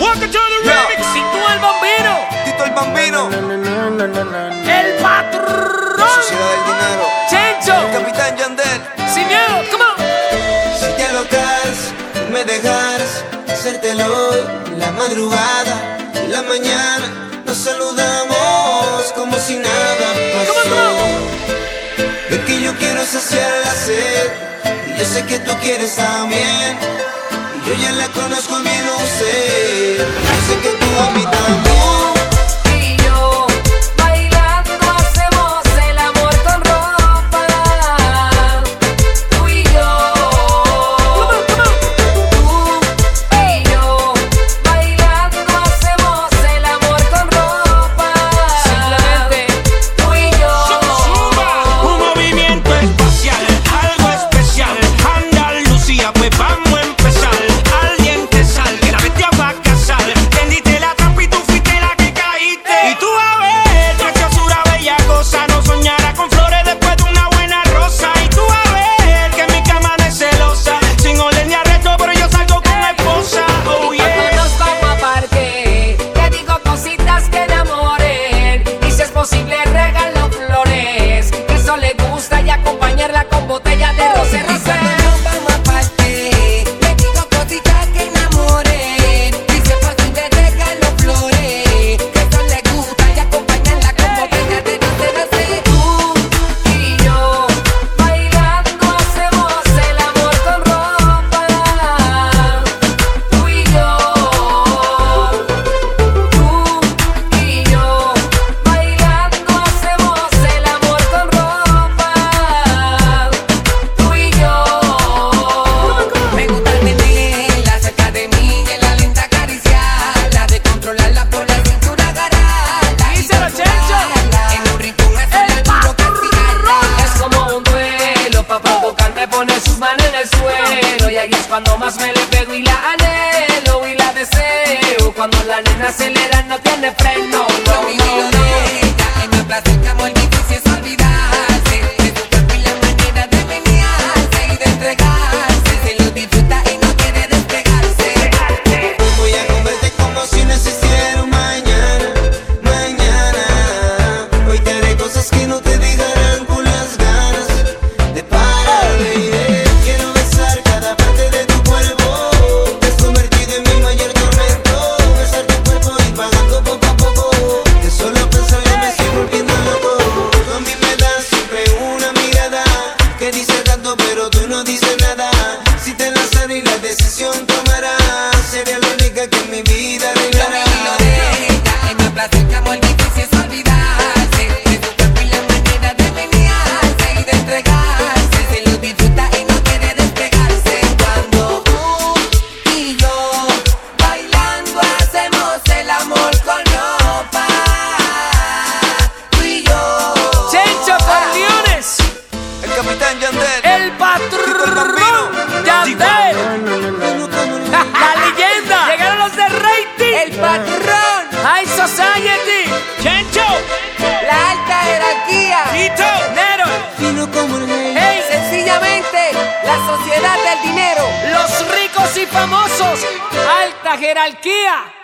Welcome to the remix. Y tú el bambino. Tito el Bambino, El patrón. la sociedad del dinero, Chencho. el capitán Yandel. Sin miedo, come on. Si te alocas, me dejas hacértelo en la madrugada, en la mañana. Nos saludamos como si nada pasó. Lo que yo quiero es saciar la sed, y yo sé que tú quieres también. Y yo ya la conozco bien, lo sé. Yo sé que tú a mí también. Y yo bailando hacemos el amor con ropa. Tú y yo. Tú y yo bailando hacemos el amor con ropa. Simplemente. Tú y yo. Un movimiento espacial, algo especial. Andalucía, pues vamos a empezar. Alguien que salga, la bestia va a casar. Tendiste la trampa y tú fuiste la que caíste. Y tú a ver, preciosura, bella cosa. No soñará con flores después de una buena rosa. Y tú a ver, que mi cama no es celosa. Sin orden ni arresto, pero yo salgo con mi esposa. Oh Y yeah. cuando nos vamos a parque, te digo cositas que enamoren. Y si es posible regalo flores, que eso le gusta, y acompañarla con botella de rosé Y rosé. cuando nos vamos a parque, le digo cositas que enamoren. Y si es posible regalo flores, que eso le gusta, y acompañarla con botella de rosé. Tú y yo bailando hacemos el amor con ropa. Tú y yo. Tú y yo bailando hacemos el amor con ropa. Tú y yo. Me gusta tenerla cerca de mí, en la lenta acariciarla, de controlarla por la cintura, agarrarla y Díselo, Chencho. torturarla. En un rincón hacerle el duro castigarla. Es como un duelo, pa' provocar me pone sus manos en el suelo. Y ahí es cuando más me le pego y la anhelo y la deseo. Cuando la nena acelera no tiene freno, Lo no, mío y no, lo no. de ella, en mi placer que amor difícil es olvidarse de su cuerpo y la manera de menearse y de entregarse. Se lo disfruta y no quiere despegarse. Voy a comerte como si no existiera un mañana, mañana. Hoy te haré cosas que no te dejarán con las ganas de parar, baby. Quiero besar cada parte de tu cuerpo. Te has convertido en mi mayor tormento. Besar tu cuerpo y pagando poco a poco. De solo pensar ya me estoy volviendo loco. Tú a mí me das siempre una mirada que dice tanto pero tú no dices nada. Si te lanzaré y la decisión tomarás, sería la única que en mi vida Lo arreglará. mío y lo de ella, en mi placer que amor difícil es olvidarse de su cuerpo y la manera de menearse y de entregarse. Se lo disfruta y no quiere despegarse. Cuando tú y yo bailando hacemos el amor con ropa. Tú y yo. Chencho con Leones. El capitán Yandel. El patrón. Yandel. La leyenda. Llegaron los de rating. El patrón, High Society. Chencho. la alta jerarquía, Tito. Nero. Fino como el rey. Hey. sencillamente la sociedad del dinero. Los ricos y famosos. Alta jerarquía.